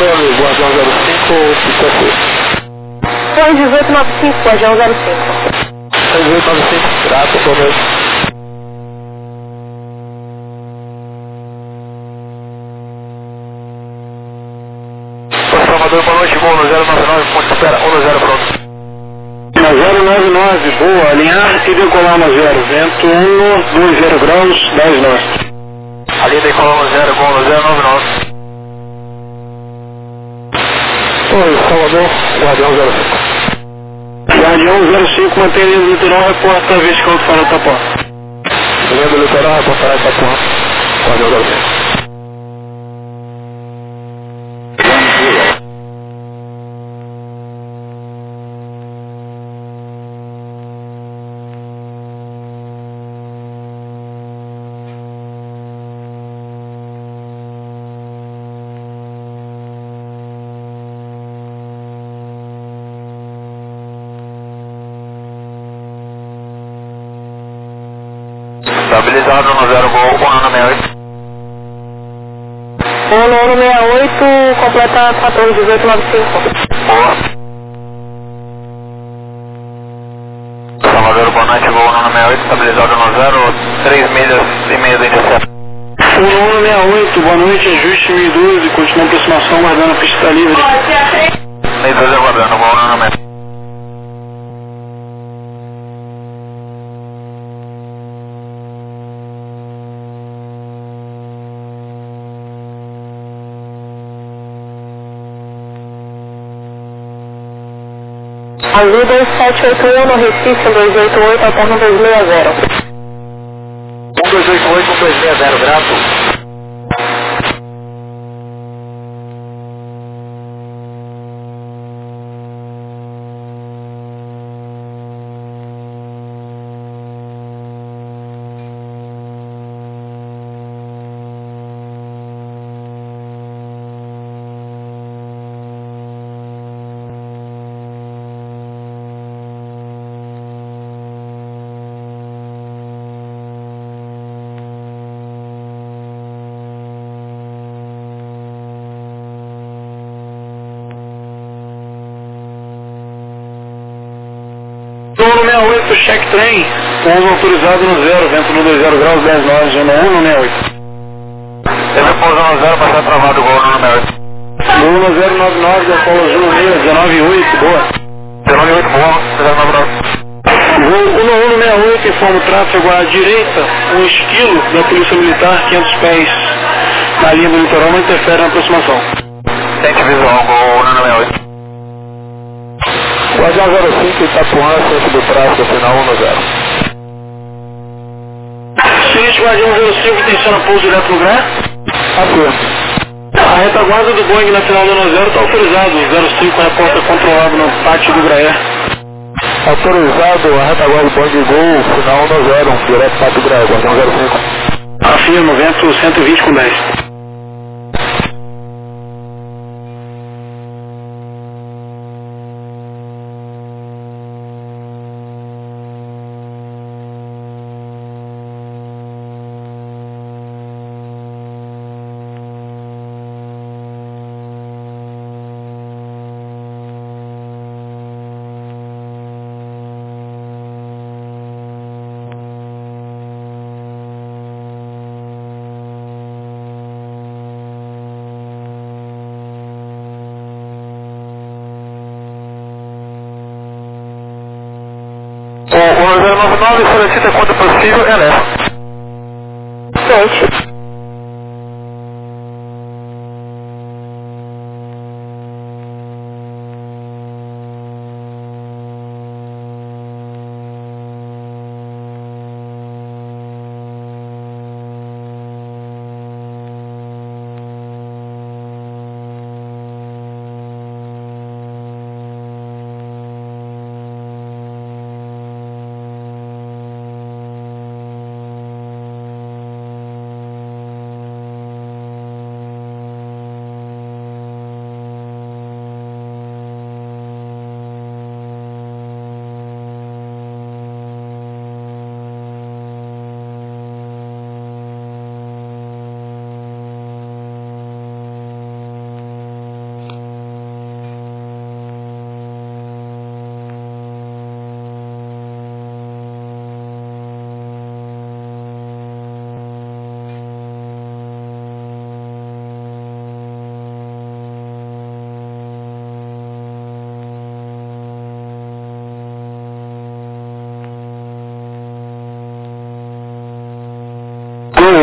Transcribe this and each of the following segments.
Controle, Guardião 05, Picacu. Foi 1895, Guardião 05. 1895, grato, boa noite. Salvador, boa noite, voo no 099, ponte espera, 10 pronto. Na 099, boa, alinhar e decolar no 0, vento 20 graus, 10 nós. Alinha decolar no 0, voo no 099. Oi, Salvador, Guardião 05. Guardião 05, mantém a linha do litoral, reporta vertical do farol Itapuã. Linha do litoral, reportará Itapuã, Guardião 05. Estabilizado no 0, voo, 168. 168, completa 14, 1895. Boa. Salvador, boa noite, voo 168, estabilizado no 0, 3 milhas e meia do intercept. 1168, boa noite, ajuste 1012, continua a aproximação, guardando a pista livre. 1012 aguardando, voo 168. Azul 2781 no Recife, 288, alterno 260. 1288, 1260, grato. Zona 68, check trem, pouso autorizado no 0, vento no 20 graus, 10 nós, zona 168. Ele pousou no 0, vai ser travado, voo 168. Lula 099, da Paulo Azul 198, boa. 198, boa, 099. Voo 168, informa o tráfego à direita, um esquilo da Polícia Militar, 500 pés na linha do litoral, não interfere na aproximação. Tente visual, voo 168. Guardião 05, Itapuã, centro do tráfego, final 10. Seguinte, Guardião 05, intenciona pouso direto no GRE. Afirmo. A retaguarda do Boeing na final do 10 está autorizado, 05 reporta controlado no pátio do GRE. Autorizado, a retaguarda do Boeing Gol, final 10, direto para o GRE, Guardião 05. Afirmo, vento 120 com 10. O 099 solicita quando possível, eleva. Sente.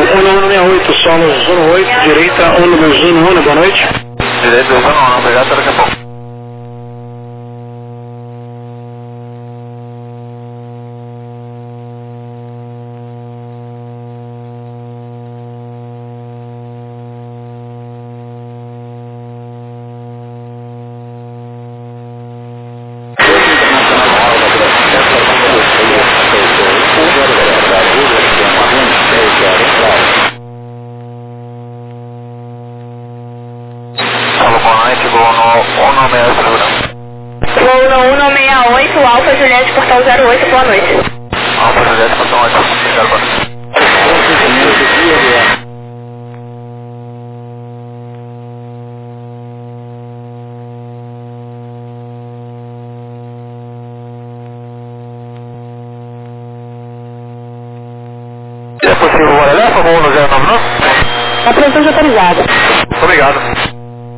19168, somos zona 8, direita, 1 boa noite. Direita, zona 1, obrigado, até daqui a pouco. Voo no 168, Alfa Juliette, Portal 08, boa noite. Alfa Juliette, Portal 08, obrigado, boa noite. É possível o Guarelé, por favor, no 099? Apresentação de autorizada. Obrigado.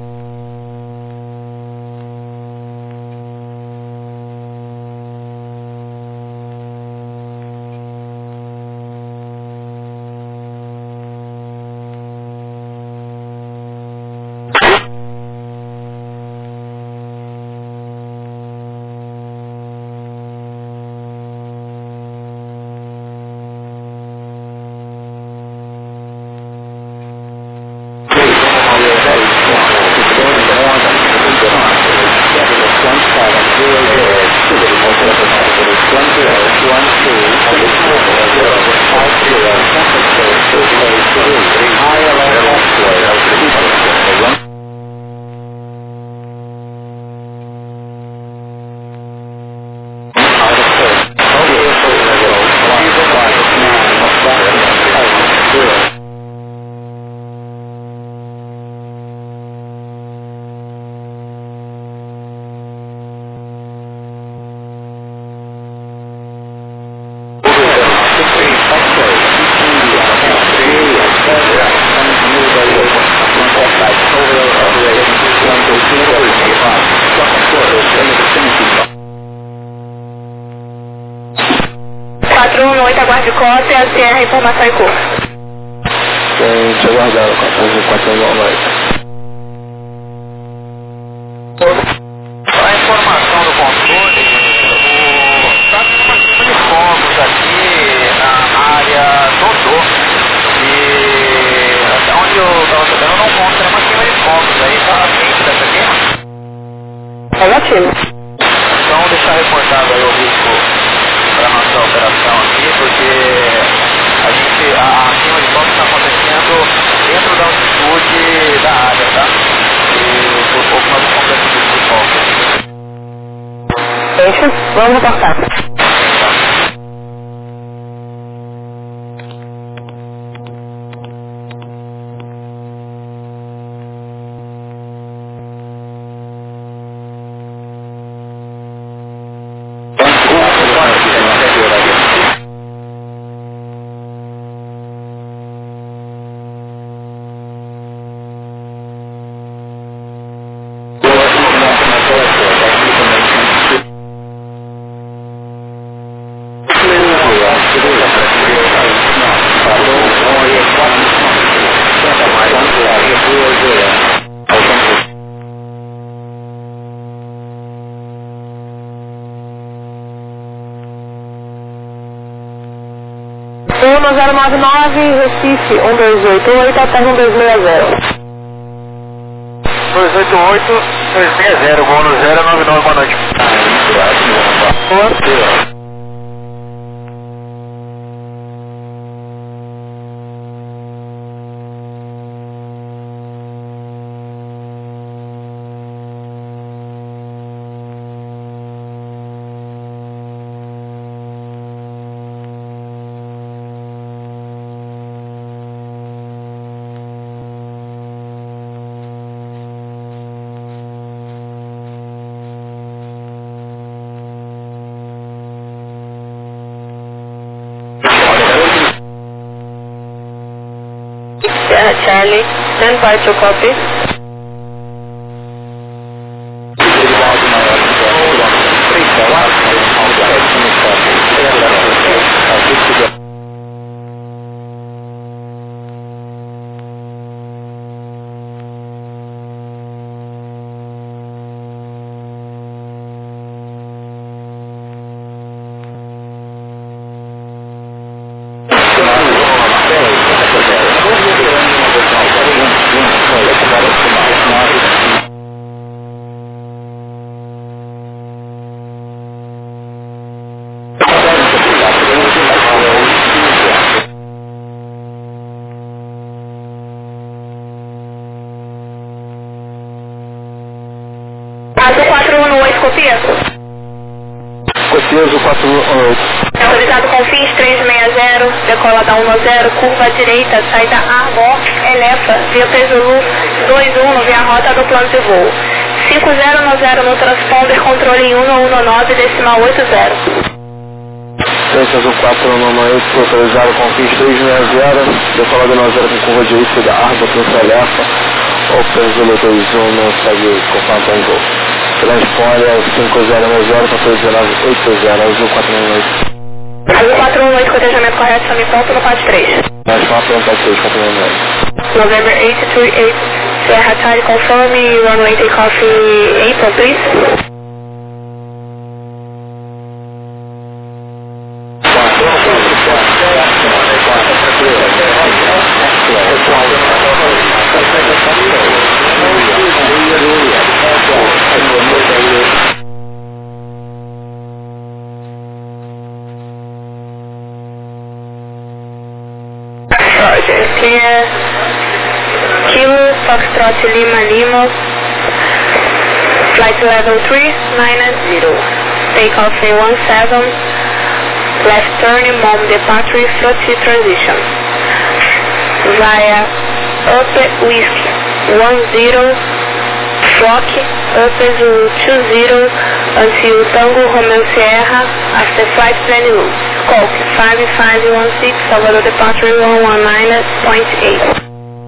Aguarde cota e a informação em curso. Deixa eu aguardar o 498. A informação do controle, está com uma queima de fogos aqui na área Dodô. E até onde eu estava sabendo, eu não conto uma queima de fogos. Aí está frente dessa queima? Negativo. Então deixar reportado aí o risco para a nossa operação aqui, porque a queima de fogos está acontecendo dentro da altitude da área, tá? E por pouco nós acontecemos de fogos. Deixa, vamos reportar. Turno 099, Recife 1288 até 1260. 288, 260, voo no 099, boa noite. Boa. Charlie, stand by to copy. 418, copia? Copia Azul 418. Autorizado com fins 360, decola da 10, curva à direita, saída Argó, Elefa, via Pesulu 21, via rota do plano de voo. 5090 no transponder, controle 119, decimal 80. Frente Azul 418, autorizado com fins 360, decola da 10 com curva à direita da Argó, plano Elefa, ou Pesulu 21, segue com Phantom Gol. Transponder 5090, controle 1980, Azul 418. Azul 418, cotejamento correto, chame ponto no PAD 3. Mais 416, 418. November 838, Sierra Charlie, confirm runway takeoff April, please. Roger, clear. Kilo, Foxtrot Lima Lima, flight level 390, takeoff A17, left turn, mom departure, Flotty transition, via Upper Whiskey 10, Flock, Upper Zulu 20, until Tango Romeo Sierra, after flight plan route, scope 5516, Salvador departure 119.8.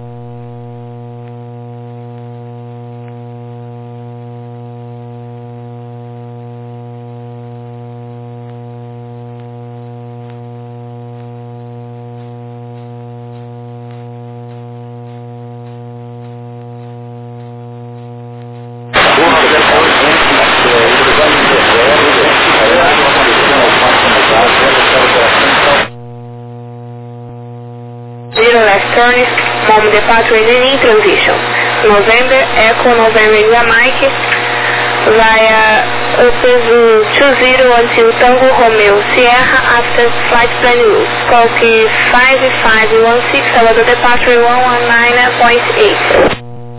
Left turn, mom departure in transition. November, Echo, November India Mike, via Upper 20 until Tango Romeo Sierra after flight plan route. Scope 5516, Salvador departure 119.8.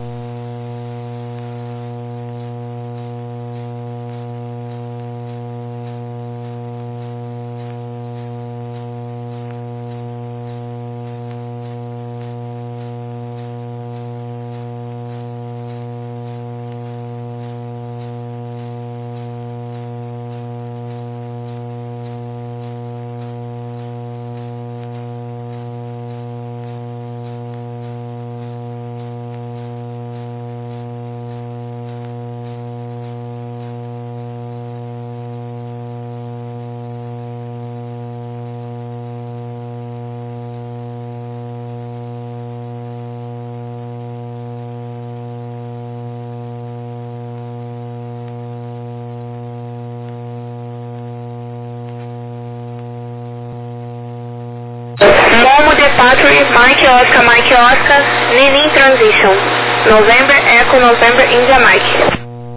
Momo departure, Mike Oscar, Nini transition. November, Echo, November, India Mike.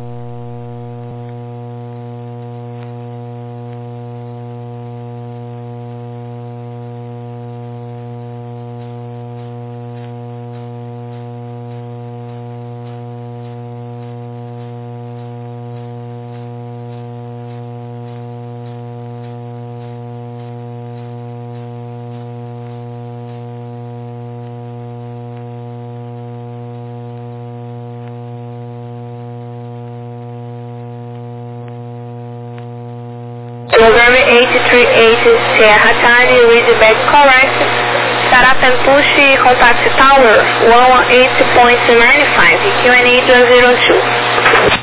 November 838, Sierra Charlie, read back correct. Start up and push contact tower 118.95, QNE 202.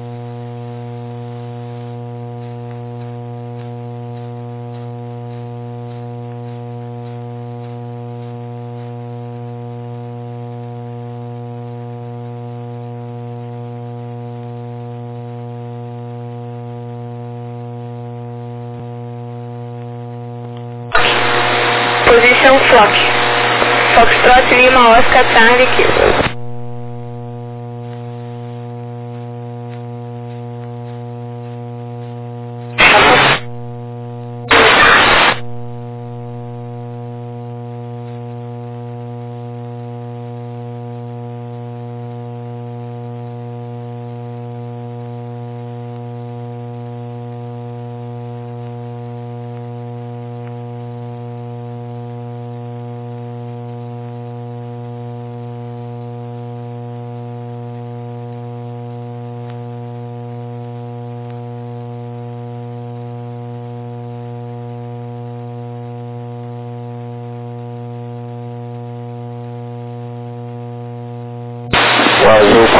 Position Flock, Foxtrot Lima Oscar Charlie Kilo.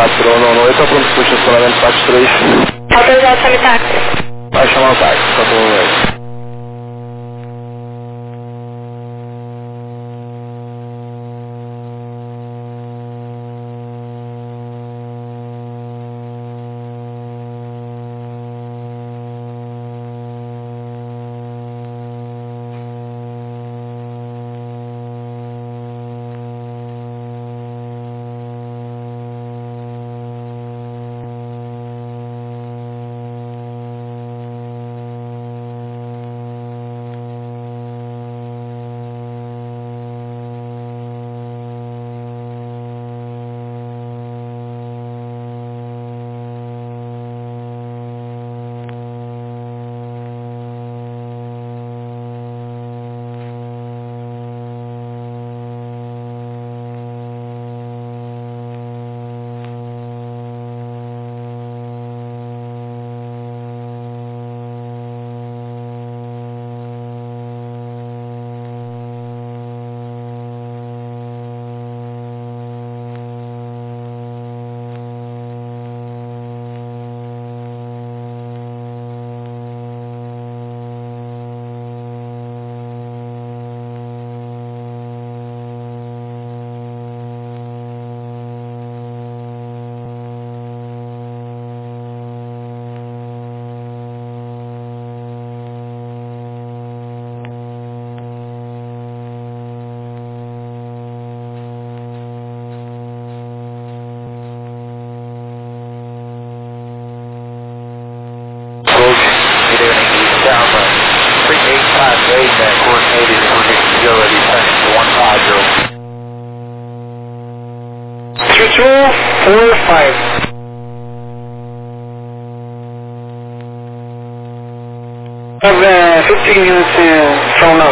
498, pronto, estacionamento 43. Autorizado chame táxi. Vai chamar o táxi, 498. Coordinated emergency facility, sending to 150. 3245. Have 15 minutes from now.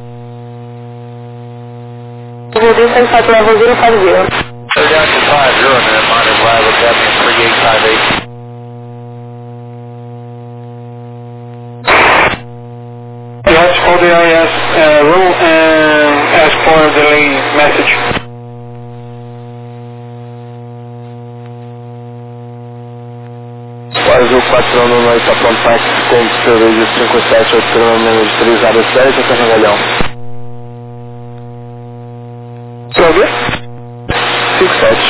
Rodrigo 74 level 050. They're down to 50 and then minor arrival, Captain 3858. Let's call the IS room and ask for a delay message. Azul 498, está pronto, táxi com serviço 57, menos 307, até Regalhão. Sobre? 57.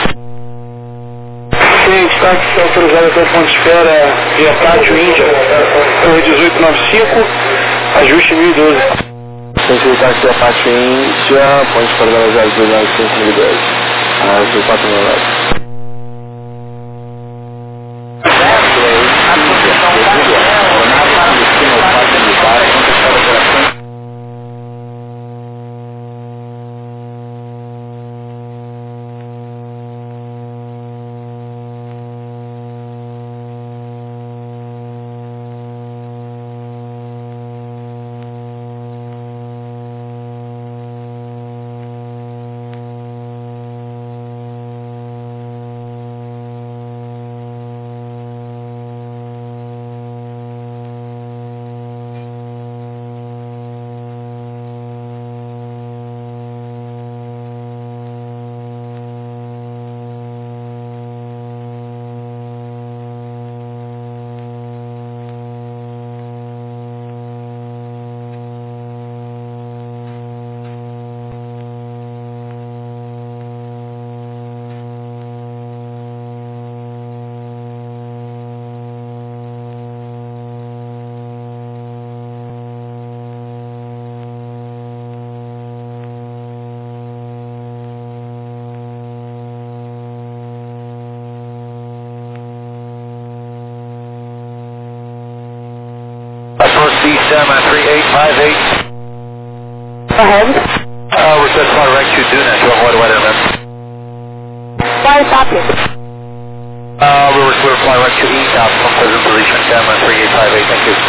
Sim, táxi autorizado pela ponte espera via Pátio Índia, 1895, ajuste 1012. Sentido táxi da Pátio Índia, ponte para 0029510. Azul 498. Semi 3858. Go ahead. We're just far right to Duna to avoid weather events. Why stop you? We're fly right to ETOP from present position, Semi 3858, thank you.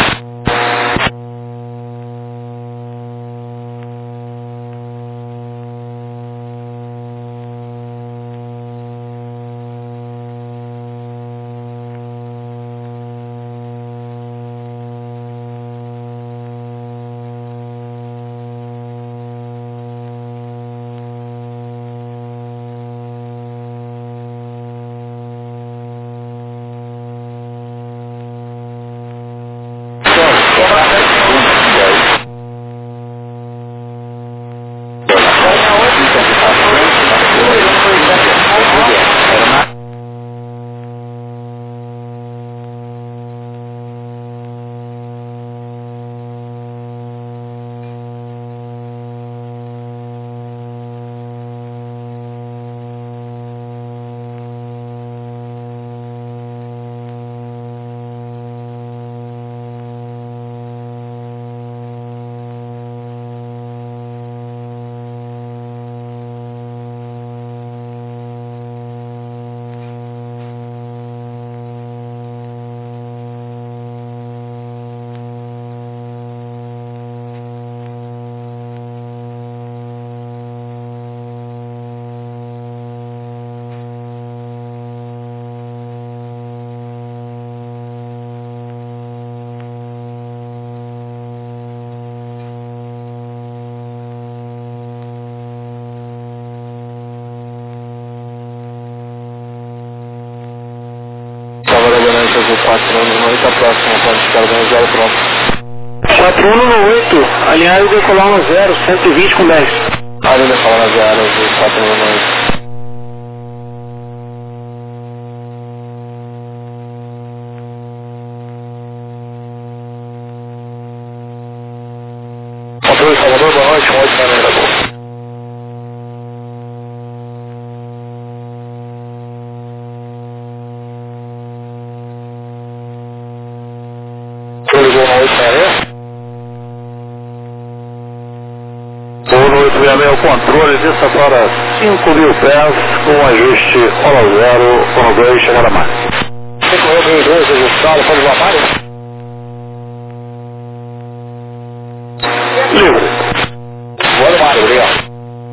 Azul 4198, a próxima ponte de espera do 0 pronto. 4198, alinhado decolar no 0, 120 com 10. Área decolar no 0, Azul 4198. Controle Salvador, boa noite, 189 da Gol. Controle Gol 866. Gol 866, o controle desça para 5.000 pés com ajuste 1 0, 2, chegada máxima. 5.002, ajustado, pode voar mais? Livre. Boa do Mário, obrigado.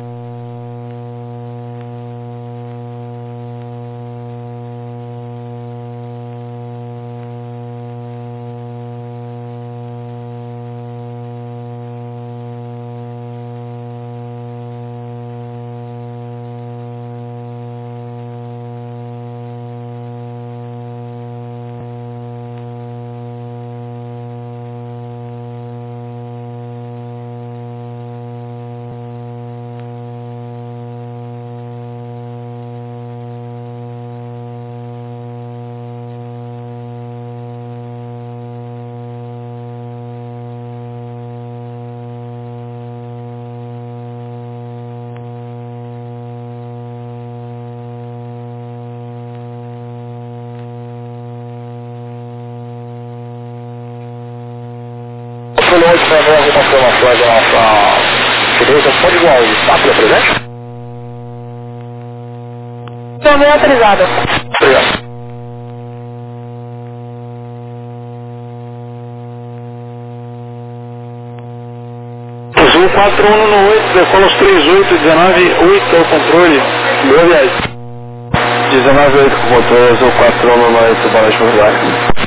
Hoje para ver algumas informações da nossa direita, pode igual o staff da presente? Também autorizada. Obrigado. Azul 4198, decola os 38, 19,8 ao controle. Boa viagem. 19,8 com controle, Azul 4198, boa noite, Portugal.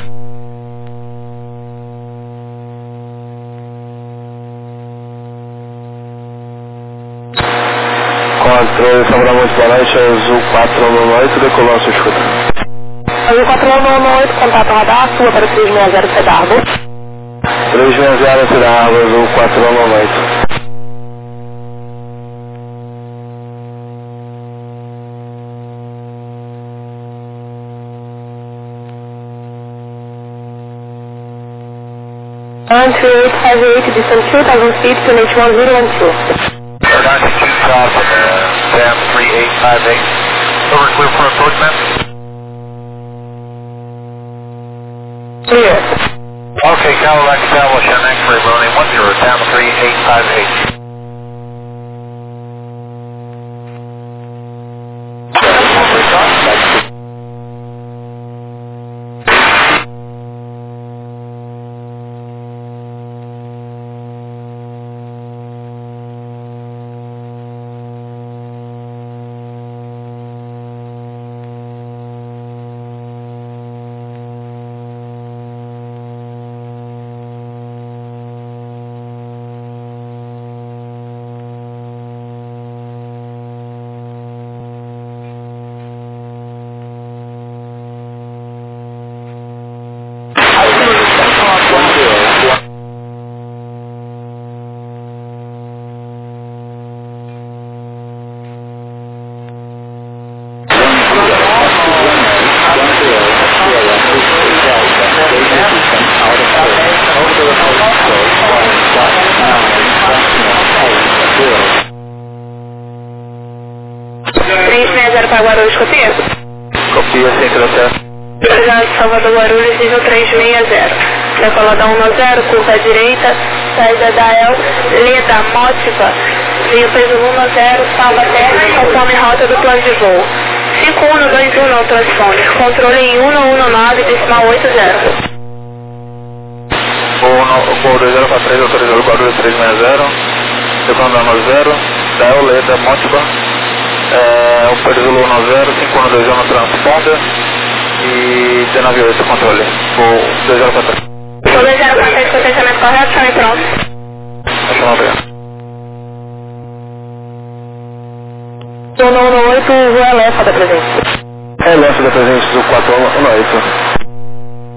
Controle São muito boa noite, Azul 4198, decolou sua escuta. Azul 4198, contato radar, sua para 360 Cedarbo. 360 Cedarbo, Azul 4198. Entry 858, distance 2000 feet to H1012. Aeronautics 2000, SAM 3858. Over clear for approach, ma'am. Clear. Okay, Cadillac establish an X-ray running 10, SAM 3858. Para Guarulhos, copia? Copia, sem crescer. Obrigado, Salvador Guarulhos, nível 360. Decolada 10, curva à direita, saída da El, Leda, Mótica, veio peso 10, salva terra, conforme rota do plano de voo. 5121 no transponder, controle em 119,80. Voo 2043, autorizado Guarulhos 360, decolando 0, da El, Leda, Mótica. O Perzulu 10, 512 no transponder e 198 controle. O 204. O 204 com fechamento correto, chame pronto. Chama obrigado. 118, Rua Elefa da presença. Elefa da presença do 4198.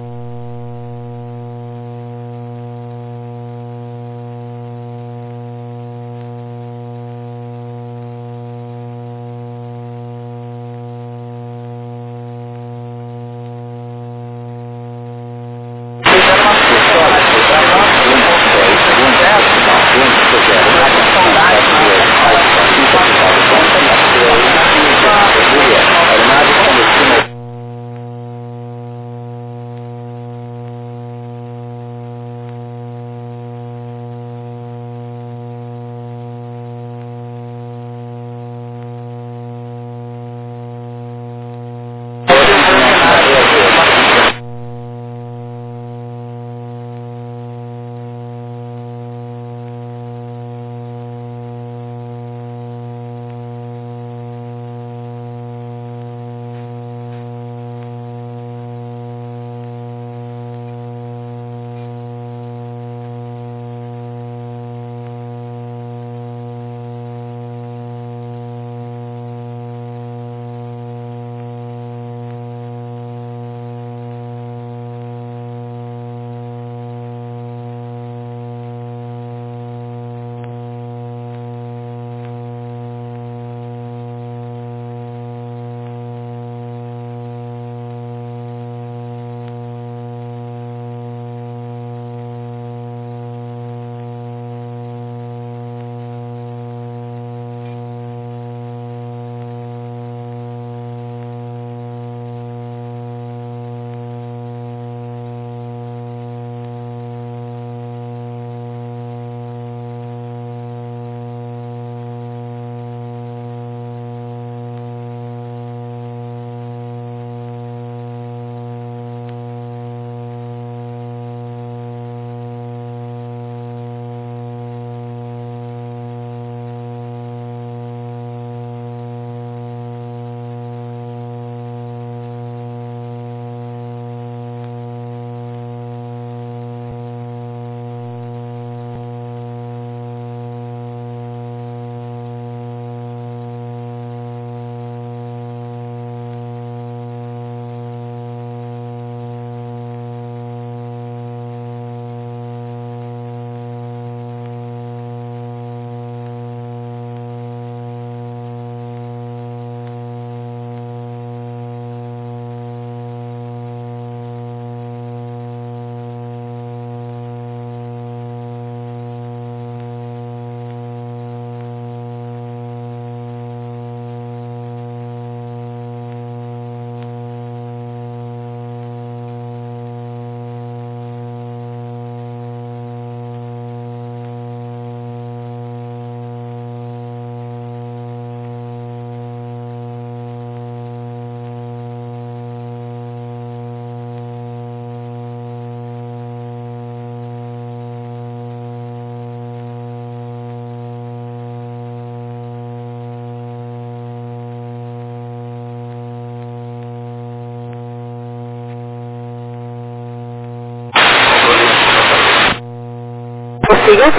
Siga.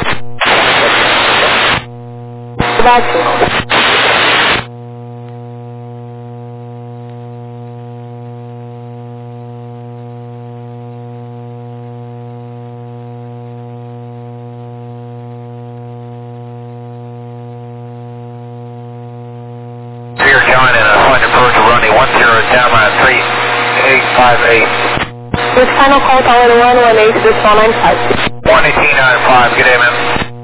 Bate. With final call tower 118, this 195. 118.95, good day, ma'am.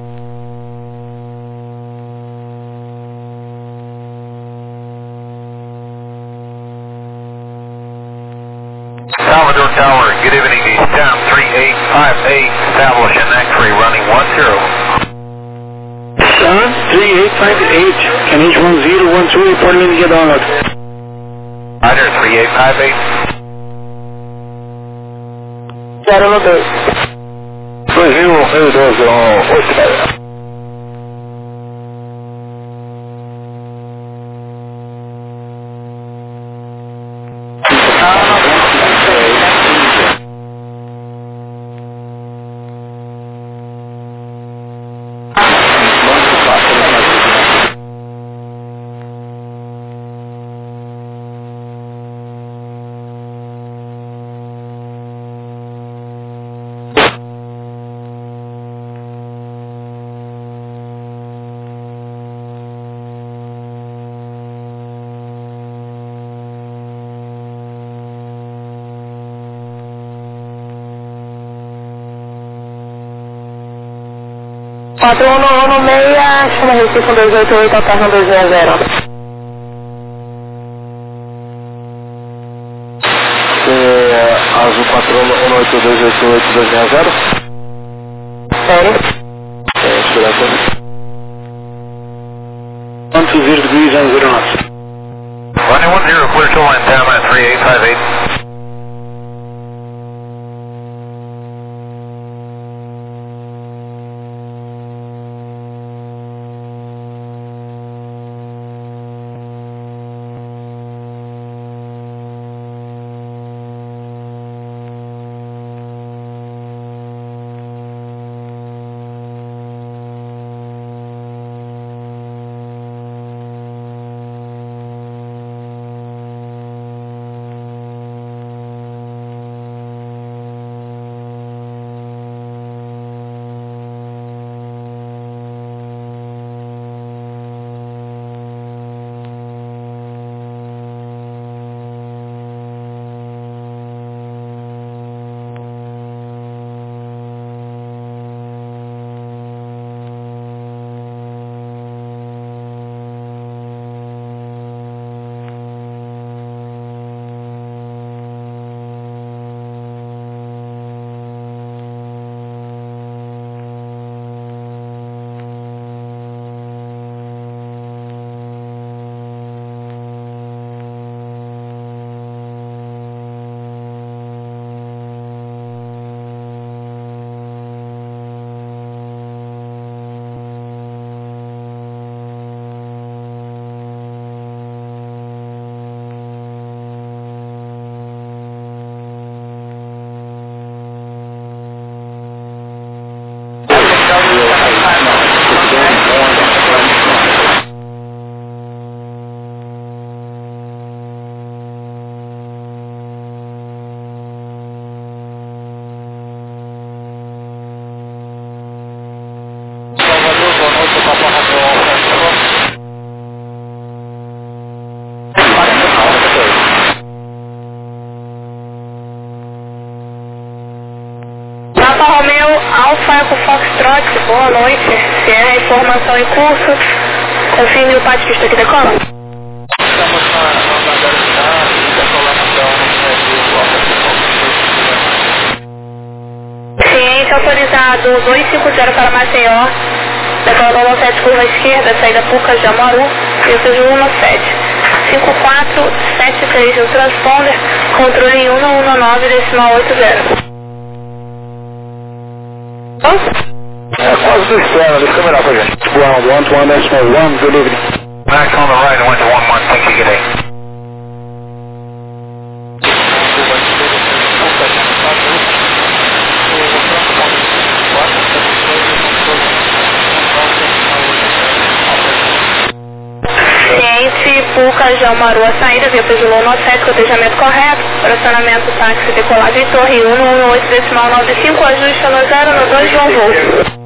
Salvador Tower, good evening, the STEM 3858, establish an X-ray running 10. Sun 3858, can H 1012 report me to get download. Rider 3858. 092. 2012, Patrão 116, chama Recife 288, alterna 260. Azul 418288260. Sério? Segurança. 120 degrees on 0 knots. Running 10, clear to line 10 at 3858. Alfa Eco Foxtrot, boa noite. Se é a informação em curso, confirme o patista que decola. Estamos na Garantá e decolação do Ciente autorizado 250 para Maceió, decolação 7 curva esquerda, saída Pucas de Amaru, e o seja 17. 5473 no transponder, controle 1119.80. Quase do externo, deixa eu melhor pra gente. Ground 121.1, good evening. Max on the right, went to 11, thank you, good day. Fuca, Jaumaru, a saída, via Pesulou 97, cotejamento correto, fracionamento táxi decolado em Torre 118,95, ajuste no 0 no 2 João Volto.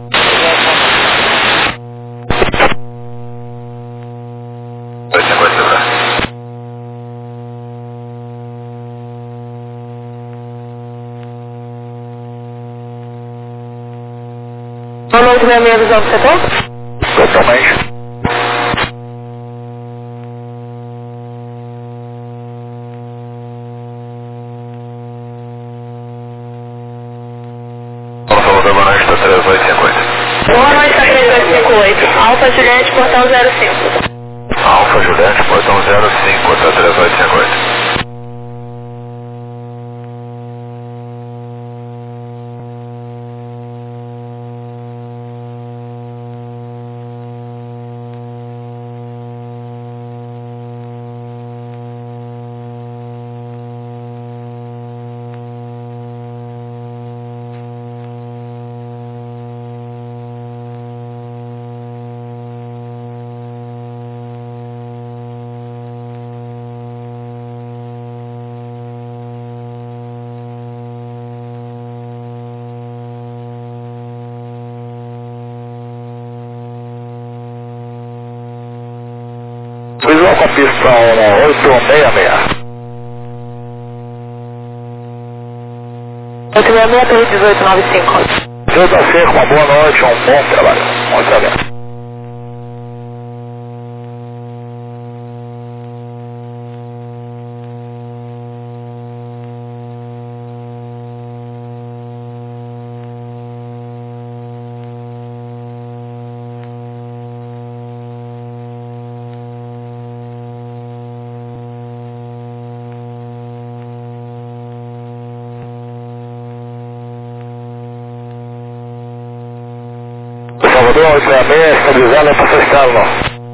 Boa noite, minha visão do setor? Totalmente. Boa noite, tá 3858. Boa noite, tá 3858. Alfa Juliette, portão 05. Alfa Juliette, portão 05, tá 3858. Visual com pista 866. 866, 1895. Seu da Seco, uma boa noite, um bom trabalho. Muito obrigado. Salvador, 866, estabilizado para Sestalo.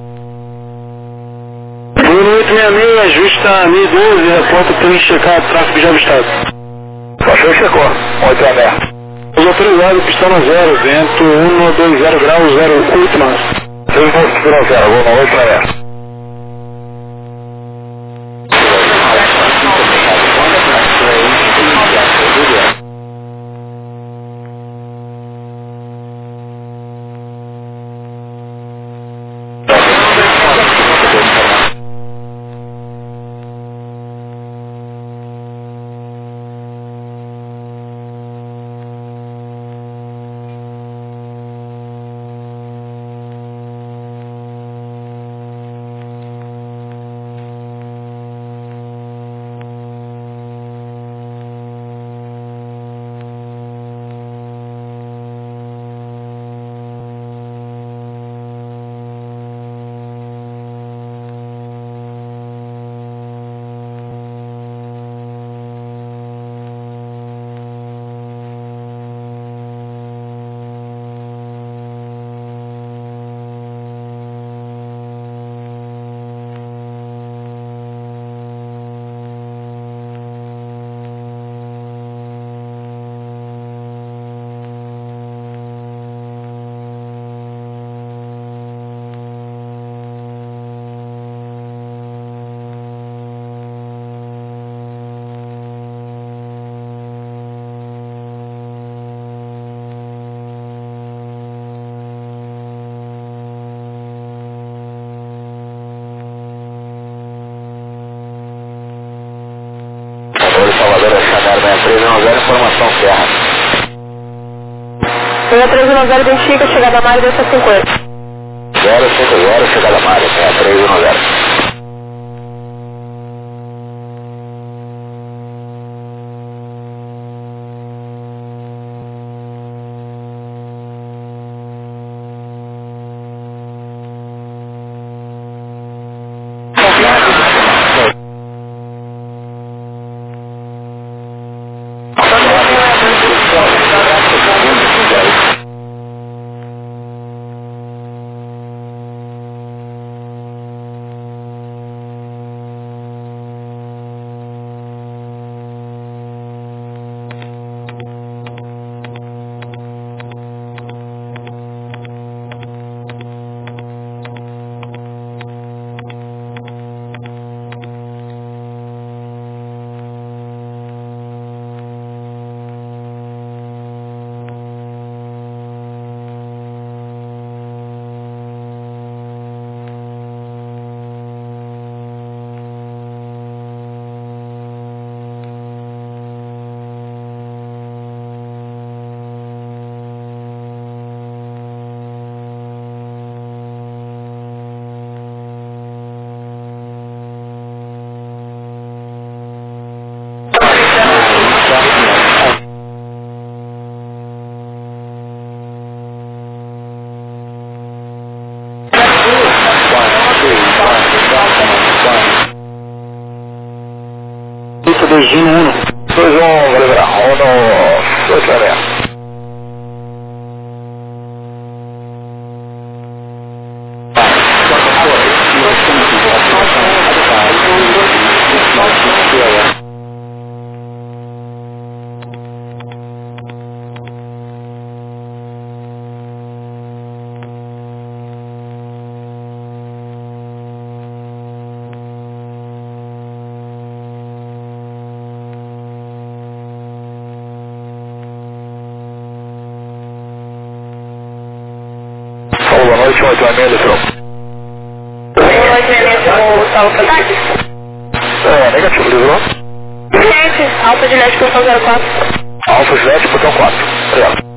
866, ajusta 1012, reporta para mim checar o tráfego já avistado. Baixou e checou, 866. Os autorizados, pistão 0, vento 120 graus, 08 mais. 6 pontos, pistão 0, vou no 866. Salvador, Chagar, 310, informação Serra. 310, identifica, chegada a Mário, 250. 050, chegada a Mário, 310. pode, vai meia litrão. 866 o salvo para táxi? Negativo, livrou. Gente, Alfa Juliette, posição 04. Alfa Juliette, botão 4. Obrigado.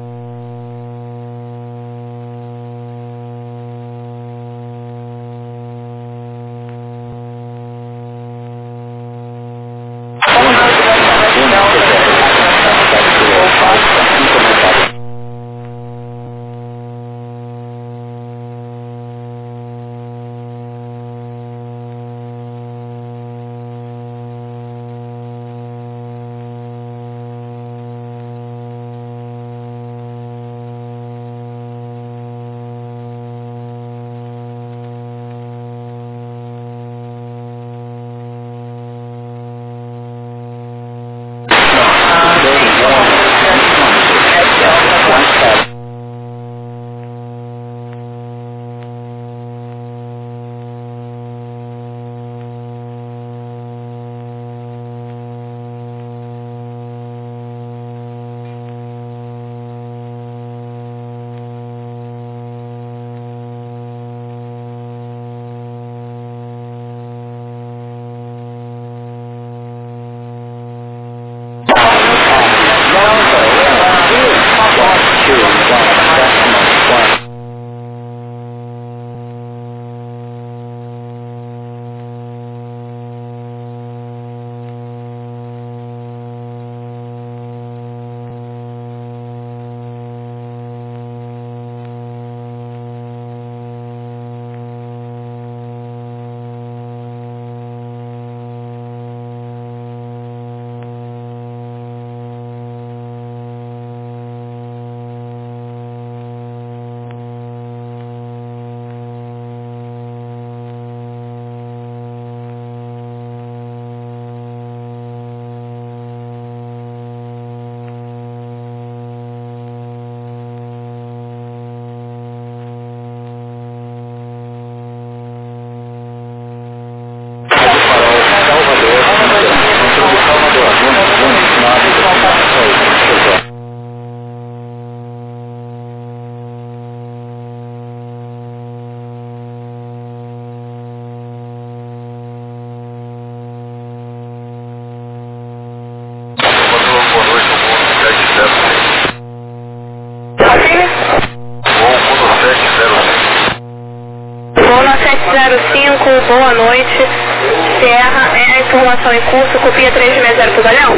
Boa noite. Serra, a informação em curso, copia 360 pro Galeão.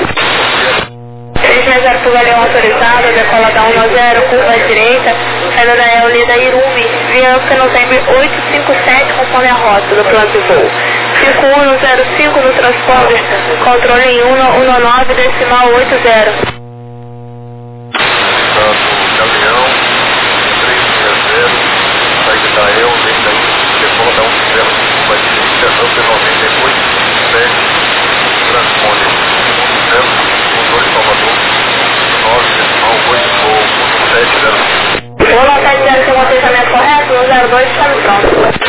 360 pro Galeão autorizado, decola da 190, curva à direita, saída da Eulida Irumi, via Fenotembre 857, conforme a rota do plano de voo. 5105 no transponder, controle em 119, decimal 80. Galeão, 360, saída da Eulida Irumi, decola da 190. Vai direita, Amper 98, 7, transponder, 1 controle Salvador, 9,8, 7, 0. Vou anotar de 0 com o atendimento correto, no 02 está no pronto.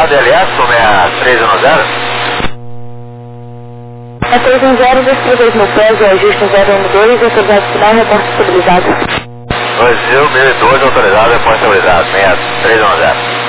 DLS, 6310. É 310, 232 mil pés, ajuste 012, autorizado final, reporte estabilizado. 2012, autorizado, reporte estabilizado, 6310.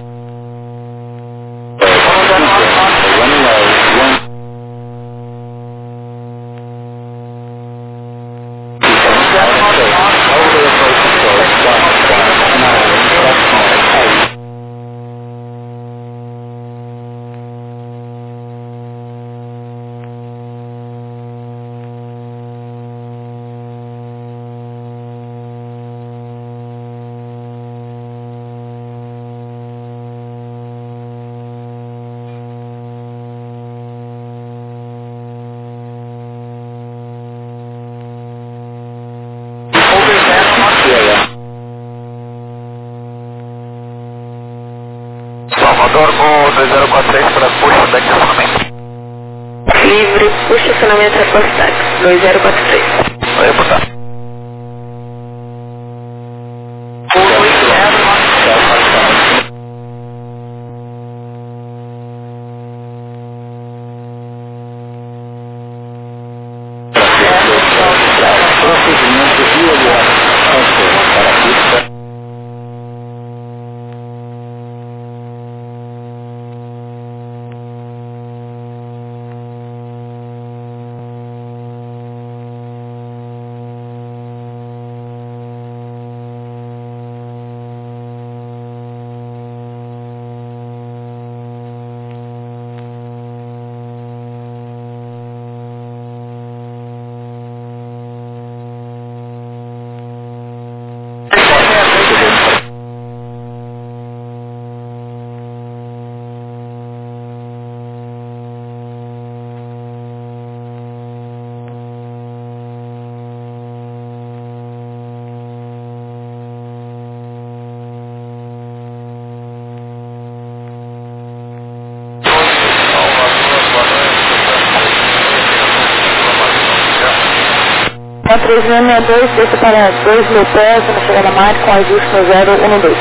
Salvador, voo 2046 para puxa da estacionamento. Livre, puxa estacionamento reforçado, 2043. Vai reportar. A 3662, desça para 2 mil pés, na chegada mar, com ajuste no 012.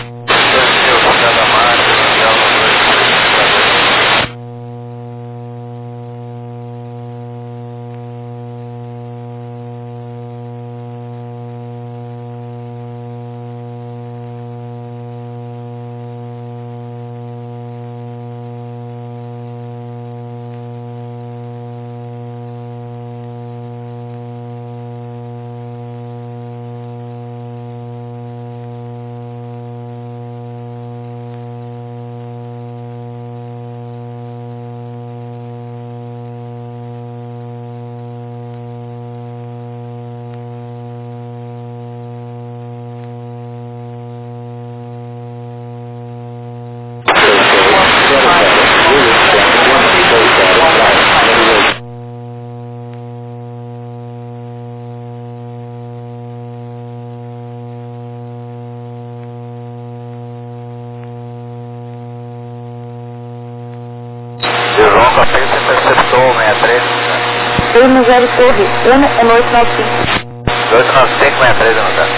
João, café que você interceptou, 63. 290 Torre, 1895. 295, 63, não tá?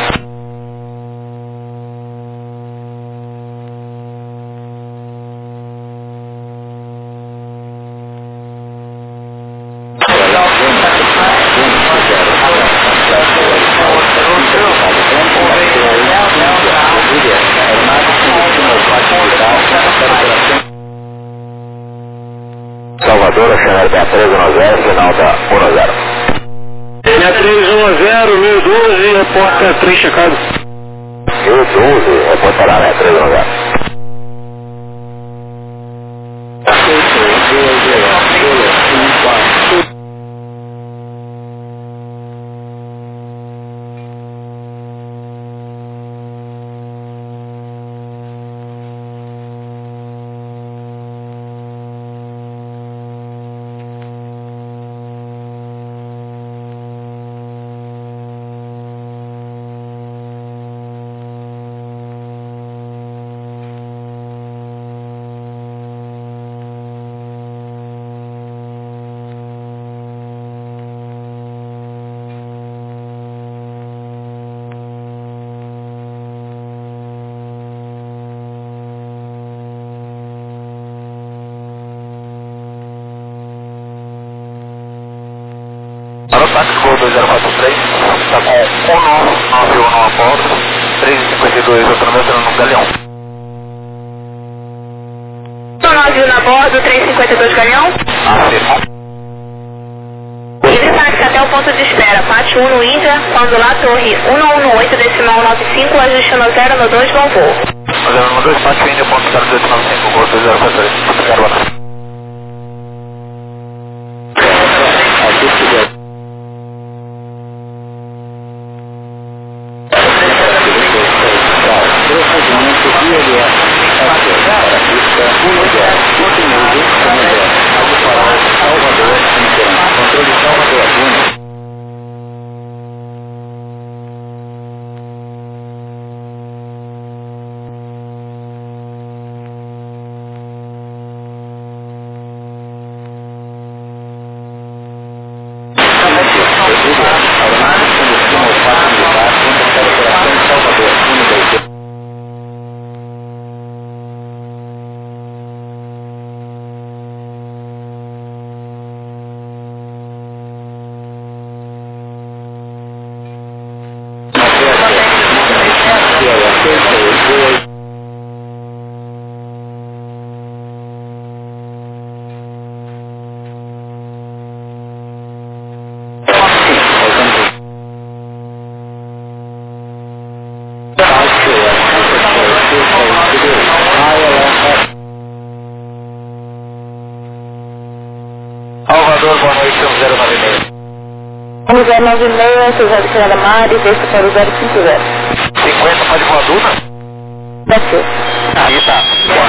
Salvador, Chanel 6310, final da 10. 6310, 1012, reporta 3 checado. 1012, reporta lá, 6310. 043, está com 191 a bordo, 352 autonomia no Galeão. 191 na bordo, 352 Galeão. Afirma. Livre táxi até o ponto de espera, pátio 1 no Índia, quando lá torre 118, decimal 95, ajuste no 0 no 2, bom voo. 0 no 2, pátio Índia, ponto 0895, voo 2043, obrigado, boa tarde. Salvador, boa noite, 096. 096, Suzano Senhora Mari, desce para o 050. 50, pode voar Duna? Daqui. Aí tá.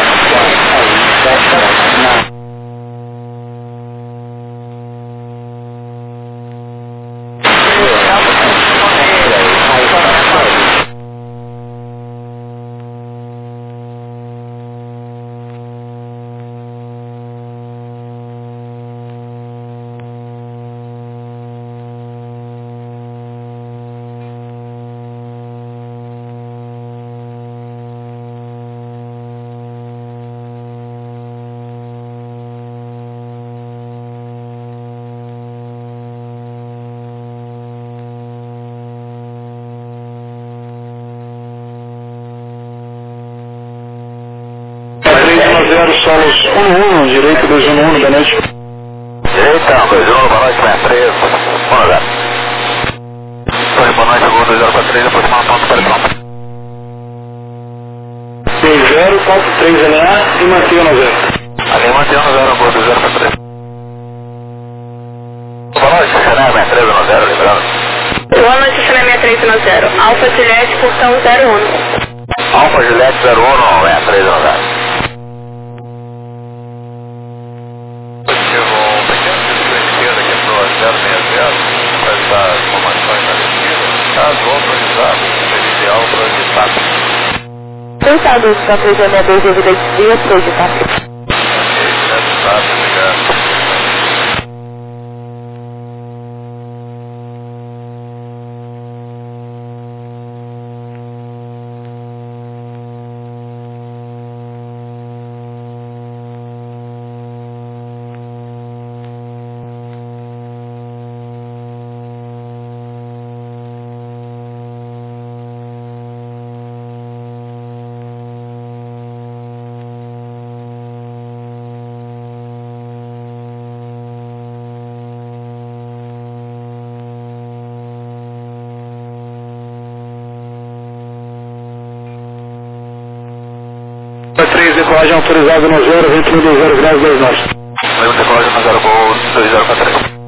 Solos 11, direito 211, da noite. Direita, 211, boa noite, 63. Boa noite. Torre, boa noite, voo 2043, depois de uma ponta para pronto. 0, ponto 3 LA e mantenha no 0. Ali mantenha no 0, voo 2043. Boa noite, Chanel 63 no 0, lembrando. Boa noite, Chanel 63 no 0. Alfa Juliette, portão 01. Alfa Juliette 01, 63 no 0. Deitado os 462 devido a desvio, projetado. Decolagem autorizada no 0, 21 do 0 graus 2 norte. Decolagem no 0, voo 2043.